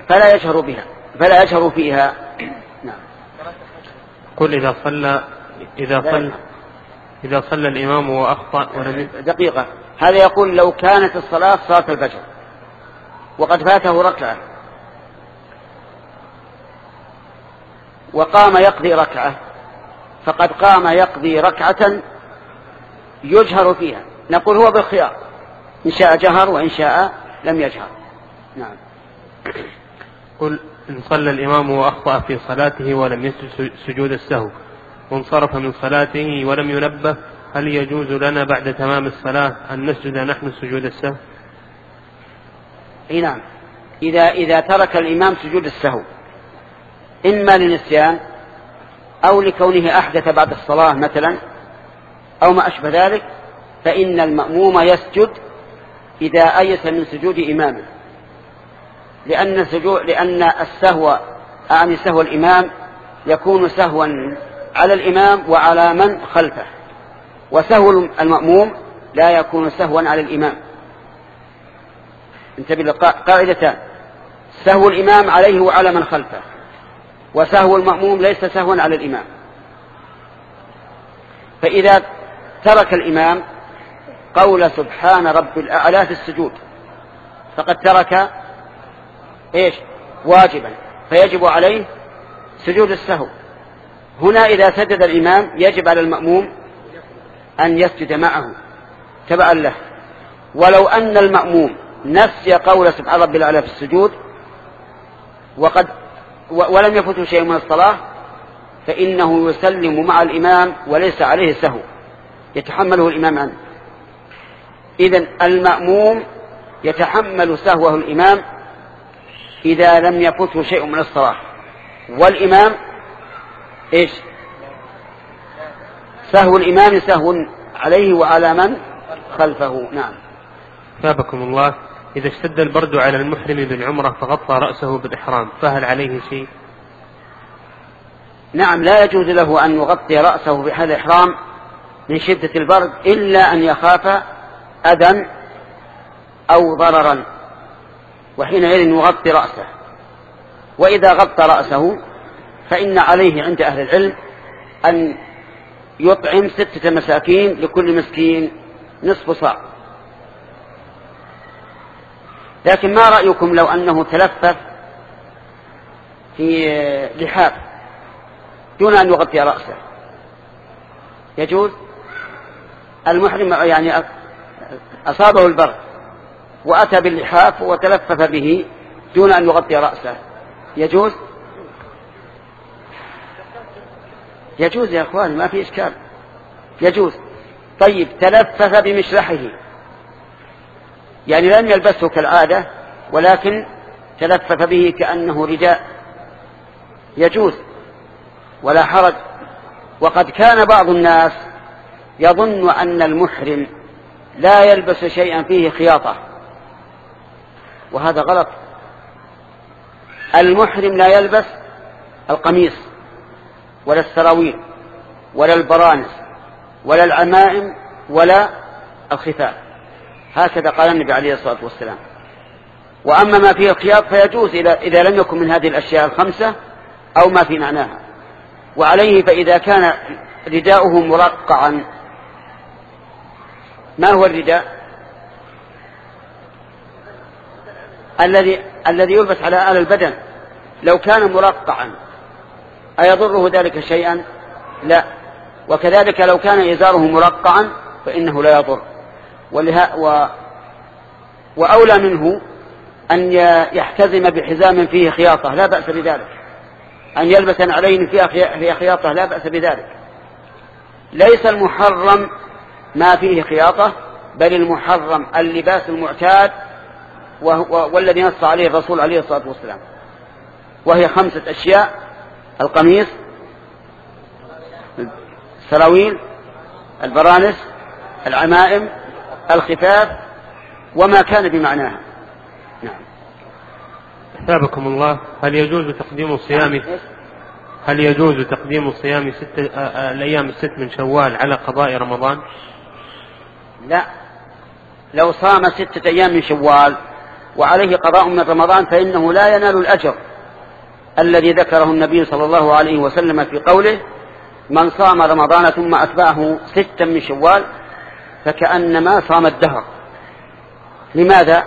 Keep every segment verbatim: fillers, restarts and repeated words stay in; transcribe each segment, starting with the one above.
فلا يجهر بها فلا يجهر فيها. نعم. قل إذا صلى إذا صلى إذا صلى الإمام وأخطأ ولم دقيقة. هذا يقول لو كانت الصلاة صلاة الفجر وقد فاته ركعة وقام يقضي ركعة، فقد قام يقضي ركعة يجهر فيها، نقول هو بالخيار، إن شاء جهر وإن شاء لم يجهر. نعم. قل إن صلى الإمام وأخطأ في صلاته ولم يسجد سجود السهو وانصرف من صلاته ولم ينبه، هل يجوز لنا بعد تمام الصلاة أن نسجد نحن سجود السهو؟ اي نعم. إذا, إذا ترك الإمام سجود السهو إما لنسيان أو لكونه أحدث بعد الصلاة مثلا أو ما أشبه ذلك، فإن المأموم يسجد إذا أيس من سجود إمامه، لأن, سجود لأن السهو أعني سهو الإمام يكون سهوا على الإمام وعلى من خلفه، وسهو المأموم لا يكون سهوا على الإمام. انتبه لقاعدتان: سهو الإمام عليه وعلى من خلفه، وسهو المأموم ليس سهوا على الإمام. فإذا ترك الإمام قول سبحان رب الأعلى في السجود فقد ترك إيش؟ واجبا، فيجب عليه سجود السهو. هنا إذا سجد الإمام يجب على المأموم أن يسجد معه تبعا له، ولو أن المأموم نسي قول سبحان رب الأعلى في السجود وقد ولم يفته شيء من الصلاة فإنه يسلم مع الإمام وليس عليه سهو يتحمله الإمام عنه. إذن المأموم يتحمل سهوه الإمام إذا لم يفته شيء من الصلاة، والإمام إيش؟ سهو الإمام سهو عليه وعلى من خلفه. نعم. ثابكم الله. إذا اشتد البرد على المحرم بالعمرة فغطى رأسه بالإحرام فهل عليه شيء؟ نعم، لا يجوز له أن يغطي رأسه بهذا الإحرام من شدة البرد إلا أن يخاف أذى أو ضررا، وحينئذ يغطي رأسه. وإذا غطى رأسه فإن عليه عند أهل العلم أن يطعم ستة مساكين لكل مسكين نصف صاع. لكن ما رأيكم لو أنه تلفف في لحاف دون أن يغطي رأسه؟ يجوز؟ المحرم يعني أصابه البرد وأتى باللحاف وتلفف به دون أن يغطي رأسه، يجوز؟ يجوز يا أخوان، ما في إشكال، يجوز. طيب تلفف بمشلحه، يعني لم يلبسه كالعادة ولكن تلفف به كأنه رداء، يجوز ولا حرج. وقد كان بعض الناس يظن أن المحرم لا يلبس شيئا فيه خياطة، وهذا غلط. المحرم لا يلبس القميص ولا السراويل ولا البرانس ولا العمائم ولا الخفاف، هكذا قال النبي عليه الصلاة والسلام. وأما ما فيه الخياط فيجوز إذا لم يكن من هذه الأشياء الخمسة أو ما في معناها. وعليه فإذا كان رداؤه مرقعا، ما هو الرداء؟ الذي الذي يلبس على آل البدن، لو كان مرقعا أيضره ذلك شيئا؟ لا. وكذلك لو كان إزاره مرقعا فإنه لا يضر. ولها و وأولى منه أن يحتزم بحزام فيه خياطة، لا بأس بذلك. أن يلبس عليه فيها خياطة لا بأس بذلك. ليس المحرم ما فيه خياطة، بل المحرم اللباس المعتاد والذي نص عليه الرسول عليه الصلاة والسلام، وهي خمسة أشياء: القميص، السراويل، البرانس، العمائم، الخفاف، وما كان بمعناها. نعم. ثابكم الله. هل يجوز تقديم صيام هل يجوز تقديم صيام ست الأيام الست من شوال على قضاء رمضان؟ لا، لو صام ستة أيام من شوال وعليه قضاء من رمضان فإنه لا ينال الأجر الذي ذكره النبي صلى الله عليه وسلم في قوله من صام رمضان ثم أتبعه ستا من شوال فكأنما صام الدهر. لماذا؟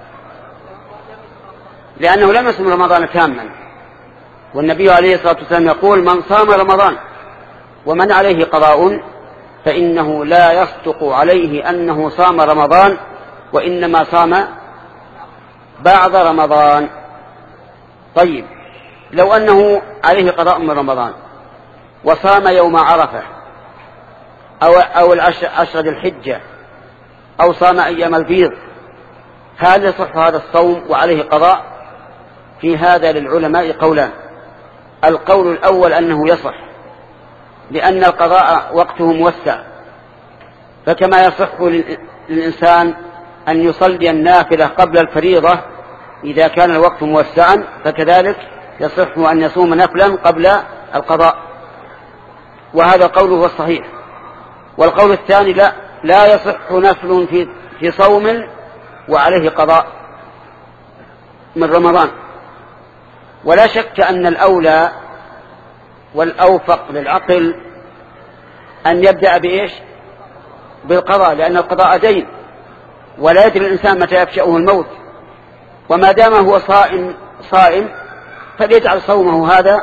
لأنه لم يصم رمضان تاما، والنبي عليه الصلاة والسلام يقول من صام رمضان ومن عليه قضاء فإنه لا يصدق عليه أنه صام رمضان، وإنما صام بعض رمضان. طيب، لو أنه عليه قضاء من رمضان وصام يوم عرفة أو, أو العشر ذي الحجة أو صام أيام البيض، هل يصح هذا الصوم وعليه قضاء؟ في هذا للعلماء قولان. القول الأول أنه يصح، لأن القضاء وقته موسع، فكما يصح للإنسان أن يصلي النافلة قبل الفريضة إذا كان الوقت موسعا، فكذلك يصح أن يصوم نفلا قبل القضاء، وهذا قوله الصحيح. والقول الثاني لا لا يصح نفل في في صوم وعليه قضاء من رمضان. ولا شك أن الأولى والأوفق للعقل أن يبدأ بإيش؟ بالقضاء، لأن القضاء دين ولا يدري الإنسان متى يفشأه الموت، وما دام هو صائم صائم فليجعل صومه هذا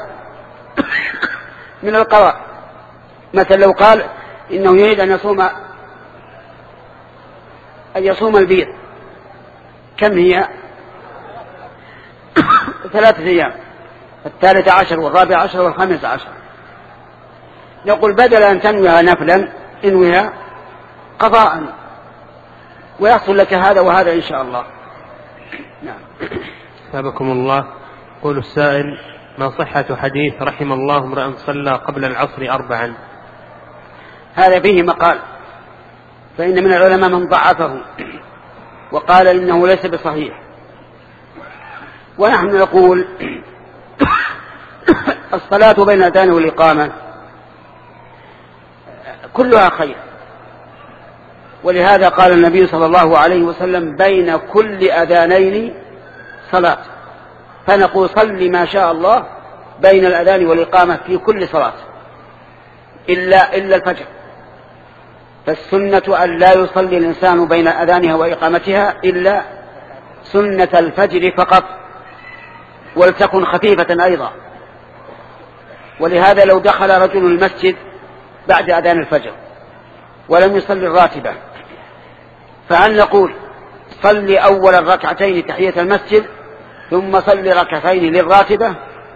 من القضاء. مثلا لو قال إنه يريد أن يصوم أن يصوم البيض، كم هي؟ ثلاثة أيام، الثالث عشر والرابع عشر والخامس عشر. نقول بدل أن تنويها نفلا انويها قضاء، ويحصل لك هذا وهذا إن شاء الله. نعم. سابقكم الله. قول السائل: ما صحة حديث رحم الله امرأ صلى قبل العصر أربعا؟ هذا فيه مقال، فإن من العلماء من ضعفه وقال إنه ليس بصحيح، ونحن نقول الصلاة بين الأذان والإقامة كلها خير، ولهذا قال النبي صلى الله عليه وسلم بين كل أذانين صلاة، فنقول صل ما شاء الله بين الأذان والإقامة في كل صلاة إلا, إلا الفجر، فالسنة أن لا يصلي الإنسان بين أذانها وإقامتها إلا سنة الفجر فقط، ولتكن خفيفة أيضا. ولهذا لو دخل رجل المسجد بعد أذان الفجر ولم يصلي الراتبة، فهل نقول صلي أول الركعتين تحية المسجد ثم صلي ركعتين للراتبة؟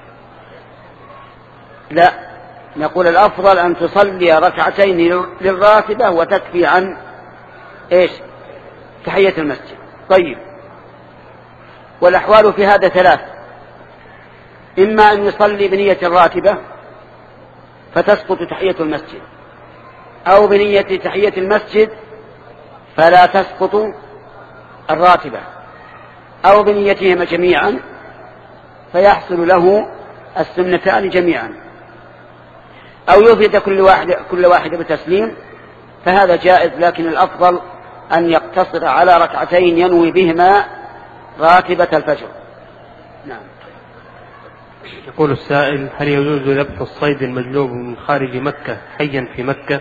لا، نقول الأفضل أن تصلي ركعتين للراتبة وتكفي عن إيش؟ تحية المسجد. طيب، والأحوال في هذا ثلاث: إما أن يصلي بنية الراتبة فتسقط تحية المسجد، أو بنية تحية المسجد فلا تسقط الراتبة، أو بنيتهما جميعا فيحصل له السنتان جميعا، أو يفرد كل واحد كل واحد بتسليم، فهذا جائز، لكن الأفضل أن يقتصر على ركعتين ينوي بهما راتبة الفجر. نعم. يقول السائل: هل يجوز ذبح الصيد المجلوب من خارج مكة حيا في مكة؟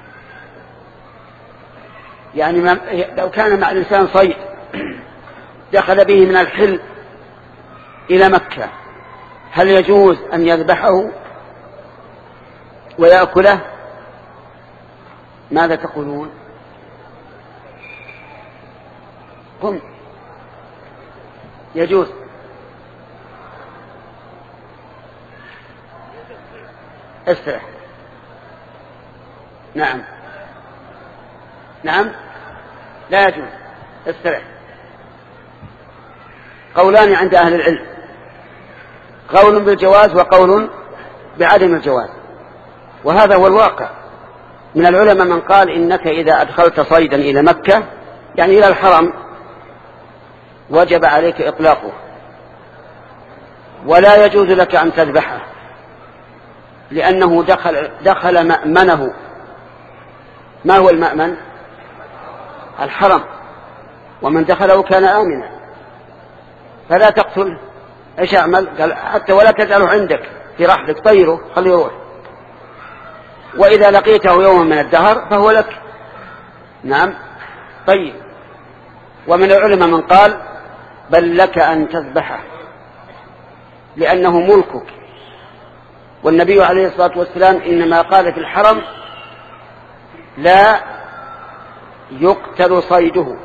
يعني ما لو كان مع الإنسان صيد دخل به من الحل إلى مكة، هل يجوز أن يذبحه ويأكله؟ ماذا تقولون؟ قم. يجوز. استرح. نعم نعم لا يجوز. استرح. قولان عند أهل العلم، قول بالجواز وقول بعدم الجواز، وهذا هو الواقع. من العلماء من قال إنك إذا أدخلت صيدا إلى مكة يعني إلى الحرم وجب عليك إطلاقه، ولا يجوز لك أن تذبحه، لأنه دخل, دخل مأمنه. ما هو المأمن؟ الحرم، ومن دخله كان آمنا. فلا تقتله. ايش اعمل؟ قال حتى ولا تجعله عندك في رحلك، طيره خليه يروح، واذا لقيته يوما من الدهر فهو لك. نعم. طيب. ومن العلماء من قال بل لك ان تذبحه لانه ملكك، والنبي عليه الصلاة والسلام إنما قال في الحرم لا يقتل صيده.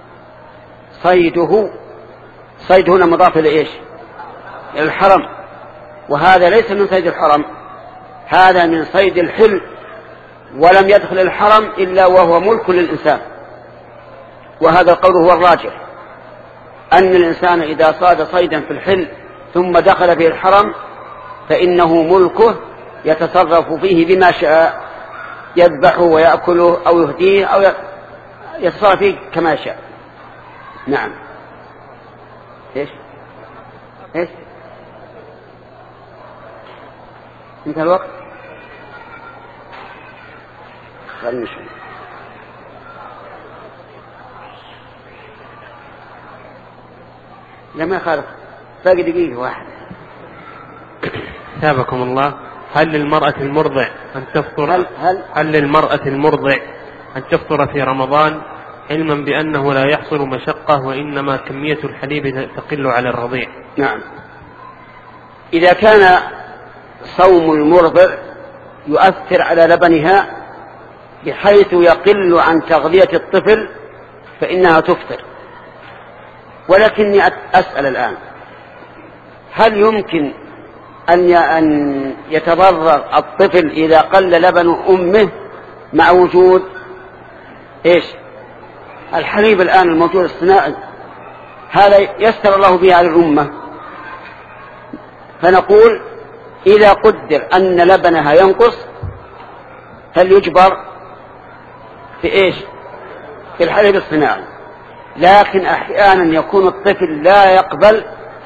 صيده صيد هنا مضاف لإيش؟ إلى الحرم، وهذا ليس من صيد الحرم، هذا من صيد الحل، ولم يدخل الحرم إلا وهو ملك للإنسان. وهذا القول هو الراجح، أن الإنسان إذا صاد صيدا في الحل ثم دخل في الحرم فإنه ملكه يتصرف فيه بما شاء، يذبحه ويأكله أو يهديه أو يتصرف فيه كما شاء. نعم. إيش إيش انتهى الوقت. خلنا نشوف. لما يخالف باقي دقيقة واحدة. ثابكم الله. هل للمرأة المرضع أن تفطر هل, هل, هل للمرأة المرضع أن تفطر في رمضان علما بأنه لا يحصل مشقة وإنما كمية الحليب تقل على الرضيع؟ نعم. إذا كان صوم المرضع يؤثر على لبنها بحيث يقل عن تغذية الطفل فإنها تفطر. ولكني أسأل الآن، هل يمكن أن يتضرر الطفل إذا قل لبن أمه مع وجود إيش الحليب الآن الموجود الصناعي؟ هذا يسر الله به على الأمة. فنقول إذا قدر أن لبنها ينقص فليجبر في إيش في الحليب الصناعي. لكن أحيانا يكون الطفل لا يقبل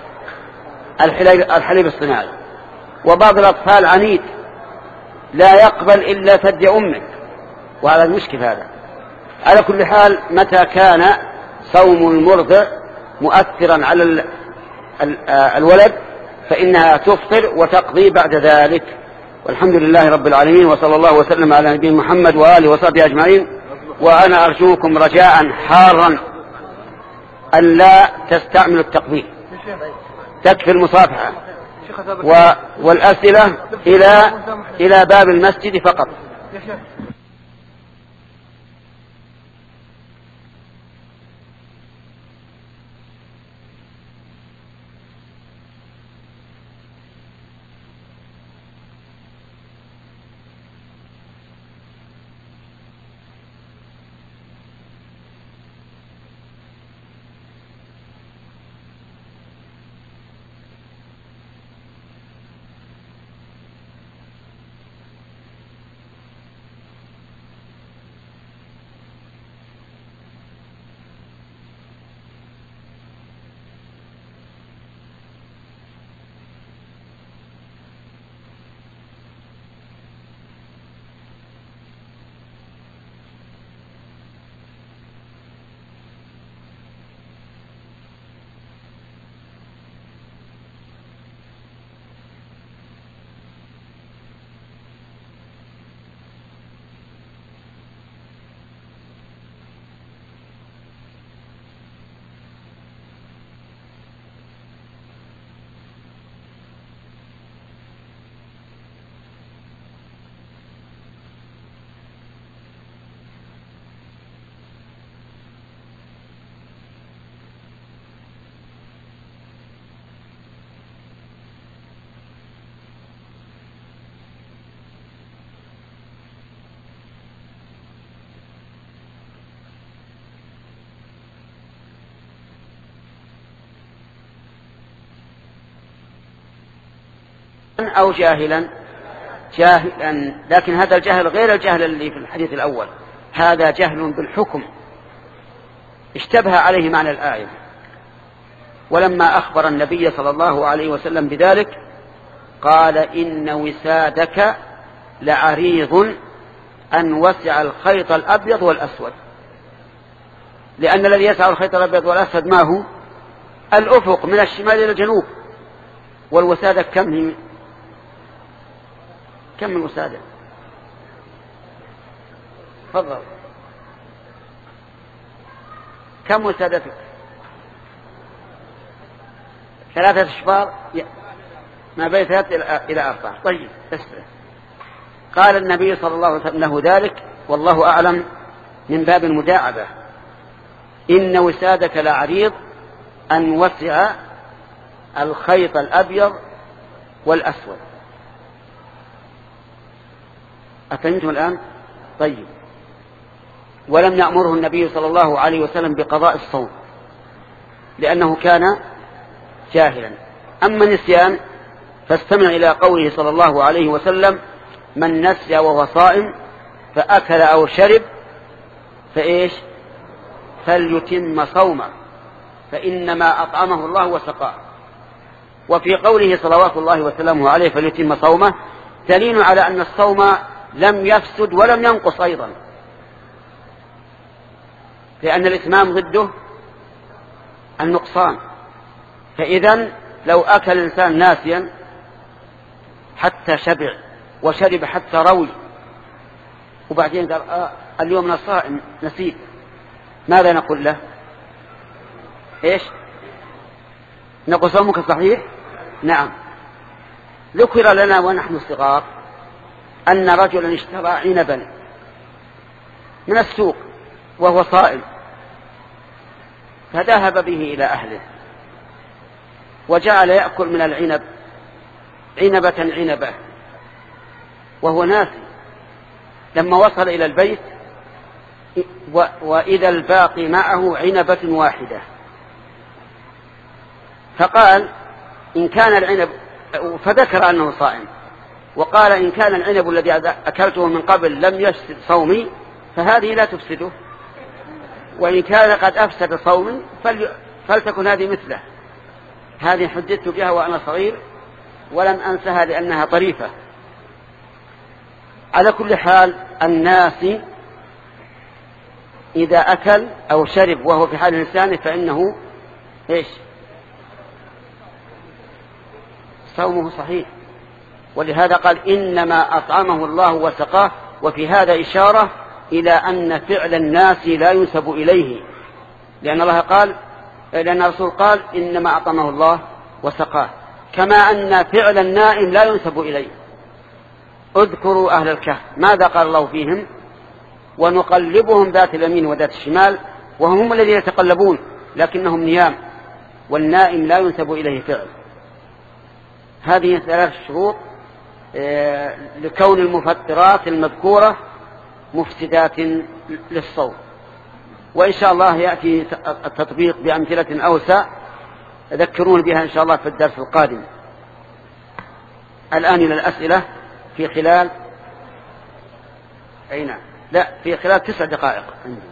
الحليب الصناعي، وبعض الأطفال عنيد لا يقبل إلا ثدي أمه، وهذا المشكل. هذا على كل حال متى كان صوم المرضع مؤثرا على الولد فإنها تفطر وتقضي بعد ذلك. والحمد لله رب العالمين، وصلى الله وسلم على نبينا محمد وآله وصحبه أجمعين. وأنا أرجوكم رجاء حارا أن لا تستعملوا التقبيل، تكفي المصافحة والأسئلة إلى إلى باب المسجد فقط. أو جاهلا جاهلا لكن هذا الجهل غير الجهل اللي في الحديث الأول، هذا جهل بالحكم اشتبه عليه معنى الآية. ولما أخبر النبي صلى الله عليه وسلم بذلك قال إن وسادك لعريض أن وسع الخيط الأبيض والأسود، لأن الذي يسع الخيط الأبيض والأسود ما هو الأفق من الشمال إلى الجنوب. والوسادة كم هي؟ كم الوسادة؟ تفضل. كم وسادتك؟ ثلاثة أشبار ما بين ثلاثة إلى أربعة. طيب تسرع. قال النبي صلى الله عليه وسلم له ذلك والله أعلم من باب المداعبة: إن وسادك لعريض أن وسع الخيط الأبيض والأسود. أفهمتم الآن؟ طيب. ولم يأمره النبي صلى الله عليه وسلم بقضاء الصوم لأنه كان جاهلا. أما النسيان فاستمع إلى قوله صلى الله عليه وسلم: من نسي وهو صائم فأكل أو شرب فإيش فليتم صومه فإنما أطعمه الله وسقاه. وفي قوله صلوات الله وسلامه عليه فليتم صومه دليل على أن الصوم لم يفسد ولم ينقص أيضا، لأن الإتمام ضده النقصان. فإذا لو أكل الإنسان ناسيا حتى شبع وشرب حتى روي وبعدين قال آه اليوم أنا صائم نسيت، ماذا نقول له؟ إيش نقول صومك صحيح؟ نعم. ذكر لنا ونحن صغار أن رجلا اشترى عنبا من السوق وهو صائم فذهب به إلى أهله وجعل يأكل من العنب عنبة عنبة وهو ناسي. لما وصل إلى البيت وإذا الباقي معه عنبة واحدة، فقال إن كان العنب، فذكر أنه صائم وقال إن كان العنب الذي أكلته من قبل لم يفسد صومي فهذه لا تفسده، وإن كان قد أفسد صومي فلتكن هذه مثله. هذه حدثت بها وأنا صغير ولم أنسها لأنها طريفة. على كل حال الناس إذا أكل أو شرب وهو في حال لسانه فإنه إيش صومه صحيح. ولهذا قال إنما أطعمه الله وسقاه. وفي هذا إشارة إلى أن فعل الناس لا ينسب إليه، لأن الله قال لأن الرسول قال إنما أطعمه الله وسقاه، كما أن فعل النائم لا ينسب إليه. اذكروا أهل الكهف ماذا قال الله فيهم؟ ونقلبهم ذات اليمين وذات الشمال وهم هم الذين يتقلبون لكنهم نيام، والنائم لا ينسب إليه فعل. هذه ثلاث شروط لكون المفطرات المذكورة مفسدات للصوم. وإن شاء الله يأتي التطبيق بأمثلة أوسع ذكرون بها إن شاء الله في الدرس القادم. الآن إلى الأسئلة في خلال أين لا في خلال تسع دقائق.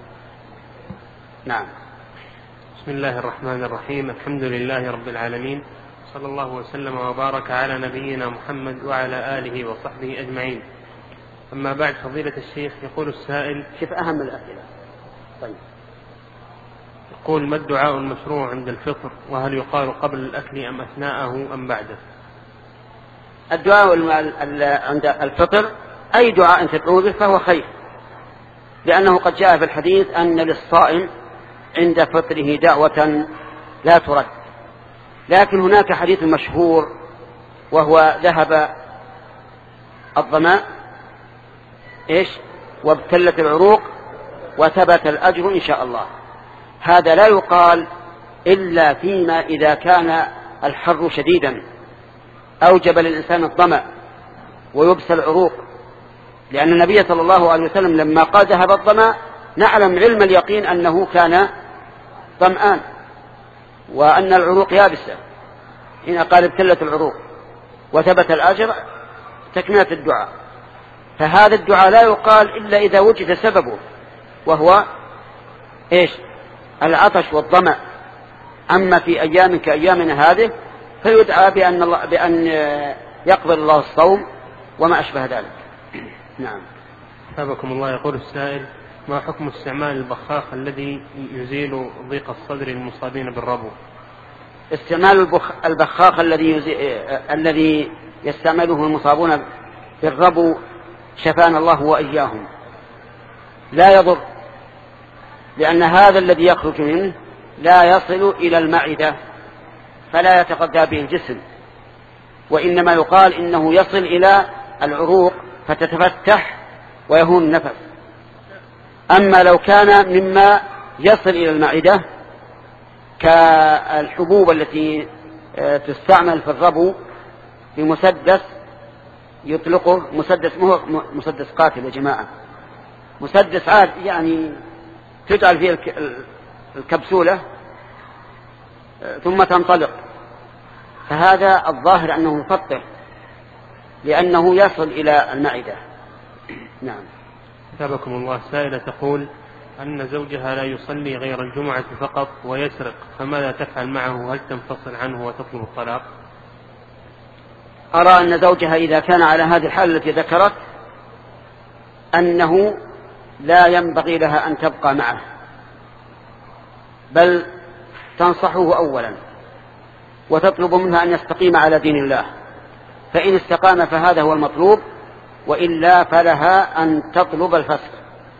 نعم. بسم الله الرحمن الرحيم. الحمد لله رب العالمين، صلى الله وسلم وبارك على نبينا محمد وعلى آله وصحبه أجمعين. أما بعد، فضيلة الشيخ، يقول السائل: شوف أهم الأسئلة. طيب. يقول: ما الدعاء المشروع عند الفطر، وهل يقال قبل الأكل أم أثناءه أم بعده؟ الدعاء عند الفطر أي دعاء تدعو به فهو خير، لأنه قد جاء في الحديث أن للصائم عند فطره دعوة لا ترد. لكن هناك حديث مشهور وهو ذهب الظماء إيش وابتلت العروق وثبت الأجر إن شاء الله. هذا لا يقال إلا فيما إذا كان الحر شديدا أوجب للإنسان الظمأ ويبسل العروق، لأن النبي صلى الله عليه وسلم لما قال ذهب الظمأ نعلم علم اليقين أنه كان ظمآن وأن العروق يابسة. هنا قال ابتلت العروق وثبت الأجر تكملة الدعاء. فهذا الدعاء لا يقال إلا إذا وجد سببه وهو إيش العطش والظمأ. أما في أيام كأيامنا هذه فيدعى بأن, الله بأن يقبل الله الصوم وما أشبه ذلك. نعم. حفظكم الله. يقول السائل: ما حكم استعمال البخاخ الذي يزيل ضيق الصدر للمصابين بالربو؟ استعمال البخاخ الذي الذي يستعمله المصابون بالربو شفانا الله وإياهم لا يضر، لأن هذا الذي يخرج منه لا يصل إلى المعدة فلا يتغذى به الجسم، وإنما يقال إنه يصل إلى العروق فتتفتح ويهون النفس. أما لو كان مما يصل إلى المعدة كالحبوب التي تستعمل في الربو بمسدس يطلقه، مسدس مو مسدس قاتل يا جماعة، مسدس عاد يعني تجعل فيه الكبسولة ثم تنطلق، فهذا الظاهر أنه مفطر لأنه يصل إلى المعدة. نعم. أثابكم الله. سائلة تقول أن زوجها لا يصلي غير الجمعة فقط ويسرق، فماذا تفعل معه؟ هل تنفصل عنه وتطلب الطلاق؟ أرى أن زوجها إذا كان على هذه الحالة التي ذكرت أنه لا ينبغي لها أن تبقى معه، بل تنصحه أولا وتطلب منها أن يستقيم على دين الله، فإن استقام فهذا هو المطلوب، وإلا فلها أن تطلب الفسق.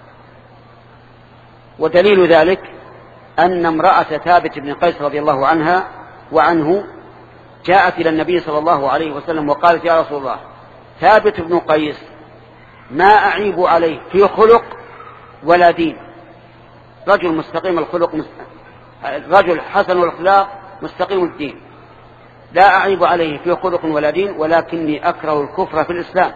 ودليل ذلك أن امرأة ثابت بن قيس رضي الله عنها وعنه جاءت إلى النبي صلى الله عليه وسلم وقالت: يا رسول الله، ثابت بن قيس ما أعيب عليه في خلق ولا دين، رجل مستقيم الخلق، رجل حسن الأخلاق مستقيم الدين، لا أعيب عليه في خلق ولا دين، ولكني أكره الكفر في الإسلام.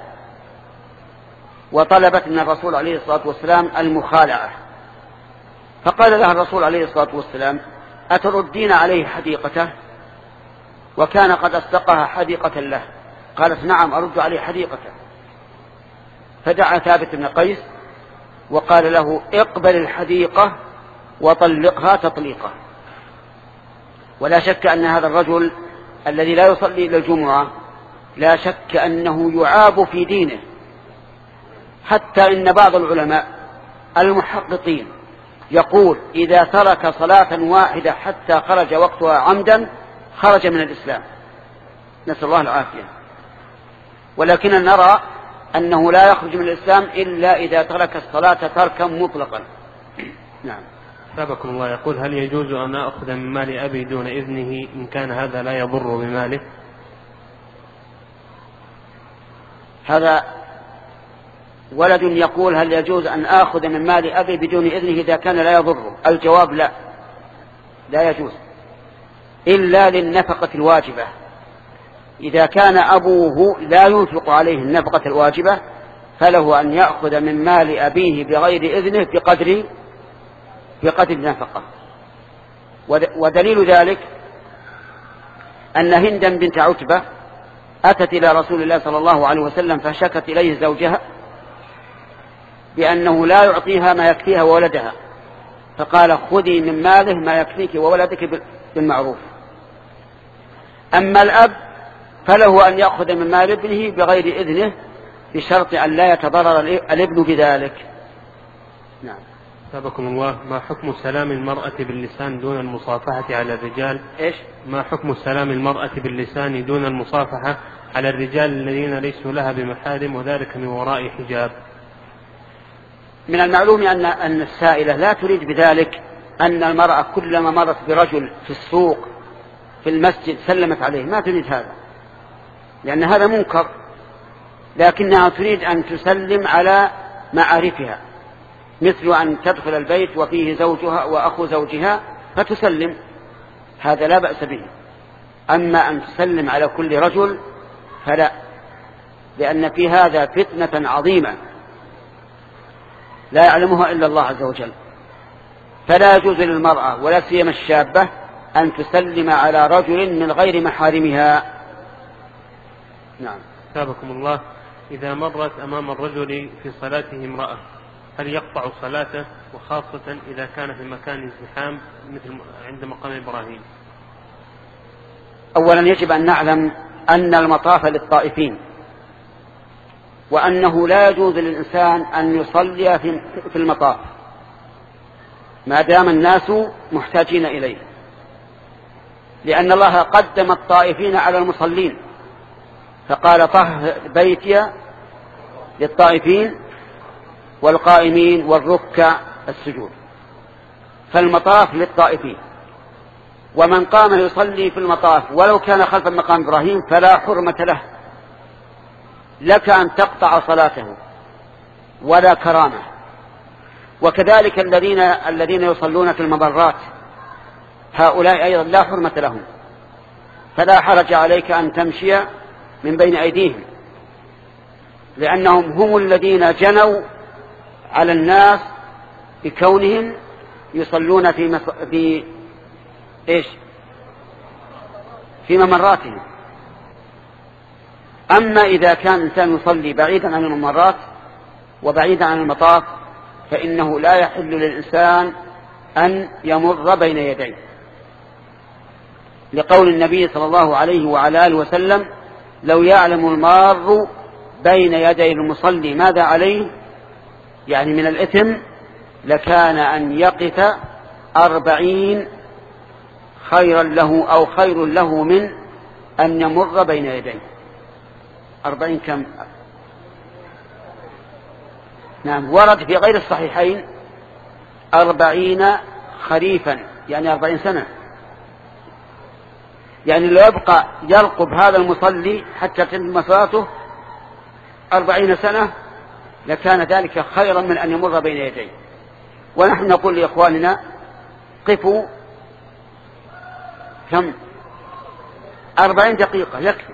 وطلبت من الرسول عليه الصلاة والسلام المخالعة، فقال لها الرسول عليه الصلاة والسلام: أتردين عليه حديقته؟ وكان قد أصدقها حديقة له. قالت: نعم أرد عليه حديقته. فدعا ثابت بن قيس وقال له: اقبل الحديقة وطلقها تطليقا. ولا شك أن هذا الرجل الذي لا يصلي إلى الجمعة لا شك أنه يعاب في دينه، حتى إن بعض العلماء المحققين يقول: إذا ترك صلاة واحدة حتى خرج وقتها عمدا خرج من الإسلام، نسأل الله العافية. ولكن نرى أنه لا يخرج من الإسلام إلا إذا ترك الصلاة تركا مطلقا. نعم. أثابكم الله. يقول: هل يجوز أن أخذ من مال أبي دون إذنه إن كان هذا لا يضر بماله؟ هذا ولد يقول: هل يجوز أن آخذ من مال أبي بدون إذنه إذا كان لا يضره؟ الجواب: لا، لا يجوز إلا للنفقة الواجبة. إذا كان أبوه لا ينفق عليه النفقة الواجبة فله أن يأخذ من مال أبيه بغير إذنه بقدر بقدر النفقة. ودليل ذلك أن هندا بنت عتبة أتت إلى رسول الله صلى الله عليه وسلم فشكت إليه زوجها بأنه لا يعطيها ما يكفيها وولدها، فقال: خذي من ماله ما يكفيك وولدك بالمعروف. أما الأب فله أن يأخذ من مال ابنه بغير إذنه بشرط أن لا يتضرر الابن بذلك. نعم. أثابكم الله. ما حكم سلام المرأة باللسان دون المصافحة على الرجال؟ إيش؟ ما حكم سلام المرأة باللسان دون المصافحة على الرجال الذين ليسوا لها بمحارم وذلك من وراء حجاب؟ من المعلوم أن أن السائلة لا تريد بذلك أن المرأة كلما مرت برجل في السوق في المسجد سلمت عليه، ما تريد هذا، لأن هذا منكر، لكنها تريد أن تسلم على معارفها، مثل أن تدخل البيت وفيه زوجها وأخو زوجها فتسلم، هذا لا بأس به. أما أن تسلم على كل رجل فلا، لأن في هذا فتنة عظيمة لا يعلمها إلا الله عز وجل. فلا يجوز للمرأة ولا سيما الشابة أن تسلم على رجل من غير محارمها. نعم. أثابكم الله. إذا مرت أمام الرجل في صلاته امرأة هل يقطع صلاته، وخاصة إذا كان في مكان ازدحام مثل عند مقام إبراهيم؟ أولا يجب أن نعلم أن المطاف للطائفين، وأنه لا يجوز للإنسان أن يصلي في المطاف ما دام الناس محتاجين إليه. لأن الله قدم الطائفين على المصلين، فقال طهر بيتي للطائفين والقائمين والركع السجود، فالمطاف للطائفين. ومن قام يصلي في المطاف ولو كان خلف مقام إبراهيم فلا حرمة له، لك أن تقطع صلاته ولا كرامة. وكذلك الذين الذين يصلون في الممرات هؤلاء أيضا لا حرمة لهم، فلا حرج عليك أن تمشي من بين أيديهم، لأنهم هم الذين جنوا على الناس بكونهم يصلون في مص... في إيش في ممراتهم. أما إذا كان الإنسان يصلي بعيدا عن الممرات وبعيدا عن المطاف فإنه لا يحل للإنسان أن يمر بين يديه، لقول النبي صلى الله عليه وعلى آله وسلم: لو يعلم المار بين يدي المصلي ماذا عليه، يعني من الإثم، لكان أن يقف أربعين خيرا له أو خير له من أن يمر بين يديه. أربعين كم؟ نعم، ورد في غير الصحيحين أربعين خريفا، يعني أربعين سنة، يعني لو يبقى يرقب هذا المصلي حتى تتم صلاته أربعين سنة لكان ذلك خيرا من أن يمر بين يديه. ونحن نقول لإخواننا: قفوا كم؟ أربعين دقيقة يكفي،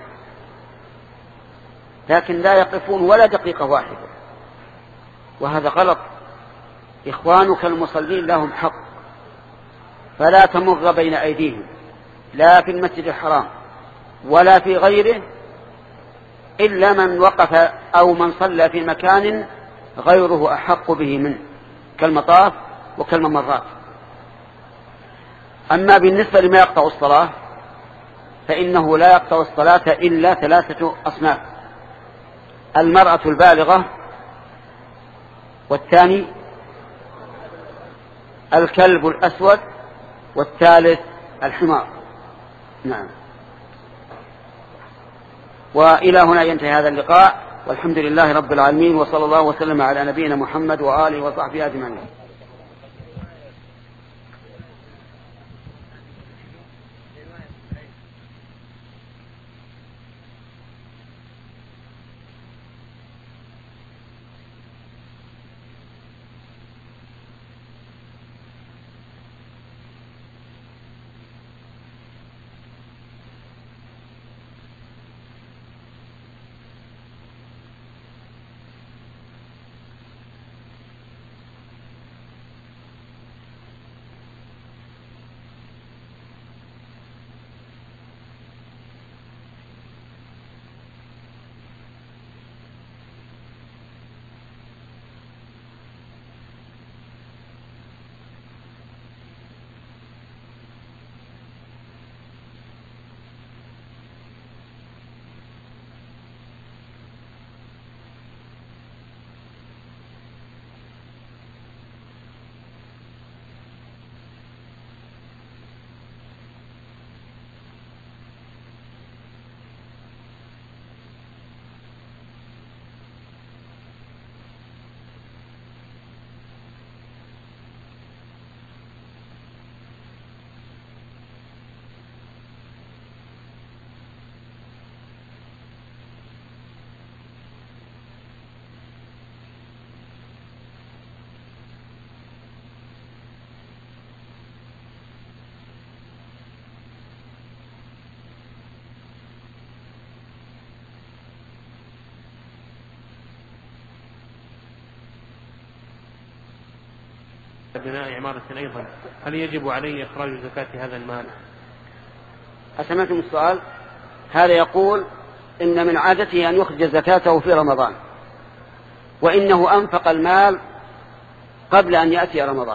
لكن لا يقفون ولا دقيقة واحدة، وهذا غلط. إخوانك المصلين لهم حق، فلا تمر بين أيديهم لا في المسجد الحرام ولا في غيره إلا من وقف أو من صلى في مكان غيره أحق به منه كالمطاف وكالممرات. أما بالنسبة لما يقطع الصلاة فإنه لا يقطع الصلاة إلا ثلاثة أصناف: المرأة البالغة، والثاني الكلب الأسود، والثالث الحمار. نعم. وإلى هنا ينتهي هذا اللقاء، والحمد لله رب العالمين، وصلى الله وسلم على نبينا محمد وآله وصحبه أجمعين. بناء عمارة أيضا، هل يجب عليه إخراج زكاة هذا المال؟ أسمعتم السؤال؟ هذا يقول إن من عادته أن يخرج زكاته في رمضان، وإنه أنفق المال قبل أن يأتي رمضان،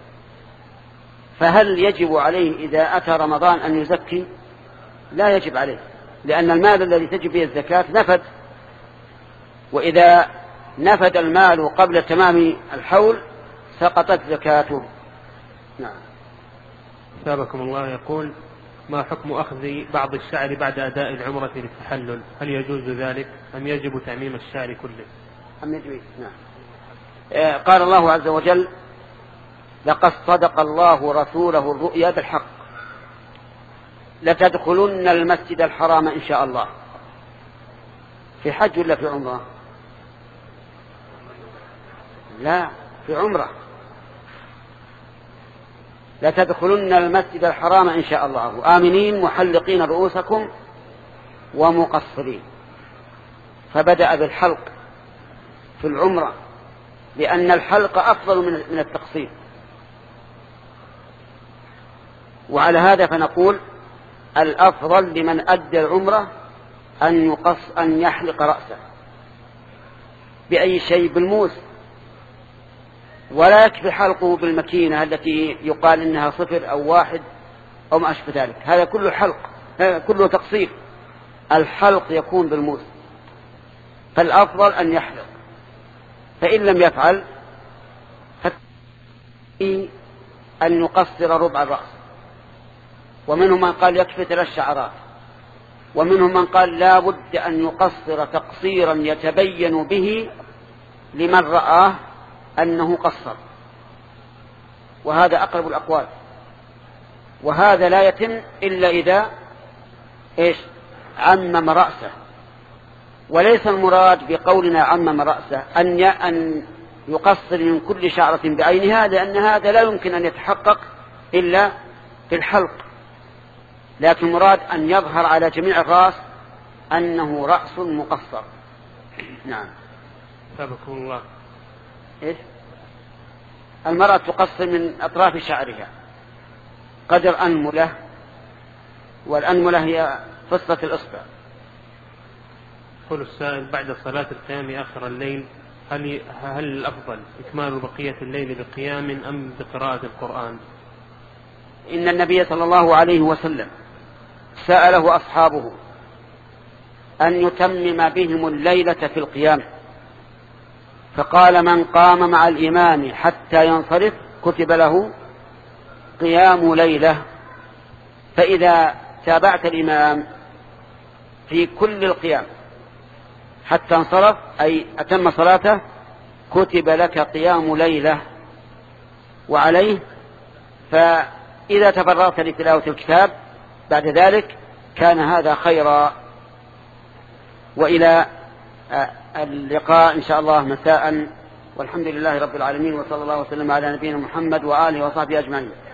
فهل يجب عليه إذا أتى رمضان أن يزكي؟ لا يجب عليه، لأن المال الذي تجب به الزكاة نفد، وإذا نفد المال قبل تمام الحول سقطت زكاته. نعم. ثابكم الله. يقول: ما حكم أخذ بعض الشعر بعد أداء العمرة للتحلل؟ هل يجوز ذلك أم يجب تعميم الشعر كله؟ أم يجوز؟ نعم. آه قال الله عز وجل: لقد صدق الله رسوله الرؤيا بالحق لتدخلن المسجد الحرام إن شاء الله. في حج ولا في عمرة؟ لا، في عمرة. لتدخلن المسجد الحرام إن شاء الله آمنين محلقين رؤوسكم ومقصرين. فبدأ بالحلق في العمرة لأن الحلق أفضل من التقصير. وعلى هذا فنقول الأفضل لمن أدى العمرة أن يقص أن يحلق رأسه بأي شيء، بالموس، ولا يكفي حلقه بالمكينة التي يقال إنها صفر أو واحد أو ما أشبه ذلك. هذا كله حلق، هذا كله تقصير. الحلق يكون بالموس، فالأفضل أن يحلق. فإن لم يفعل أن يقصر ربع الرأس. ومنهم من قال يكفي ثلاث شعرات، ومنهم من قال لا بد أن يقصر تقصيرا يتبين به لمن رآه أنه قصر، وهذا أقرب الأقوال. وهذا لا يتم إلا إذا إيش؟ عمم رأسه. وليس المراد بقولنا عمم رأسه أن أن يقصر من كل شعرة بعينها، لأن هذا لا يمكن أن يتحقق إلا في الحلق، لكن مراد أن يظهر على جميع الرأس أنه رأس مقصر. نعم. سبحان الله. إيش؟ المرأة تقصر من أطراف شعرها قدر أنملة، والأنملة هي فصة الإصبع. يقول السائل: بعد صلاة القيام آخر الليل هل هل الأفضل إكمال بقية الليل بقيام أم بقراءة القرآن؟ إن النبي صلى الله عليه وسلم سأله أصحابه أن يتمم بهم الليلة في القيام، فقال: من قام مع الإمام حتى ينصرف كتب له قيام ليلة. فإذا تابعت الإمام في كل القيام حتى انصرف أي أتم صلاته كتب لك قيام ليلة. وعليه فإذا تفرغت لتلاوة الكتاب بعد ذلك كان هذا خيرا. وإلى اللقاء إن شاء الله مساء، والحمد لله رب العالمين، وصلى الله وسلم على نبينا محمد وآله وصحبه أجمعين.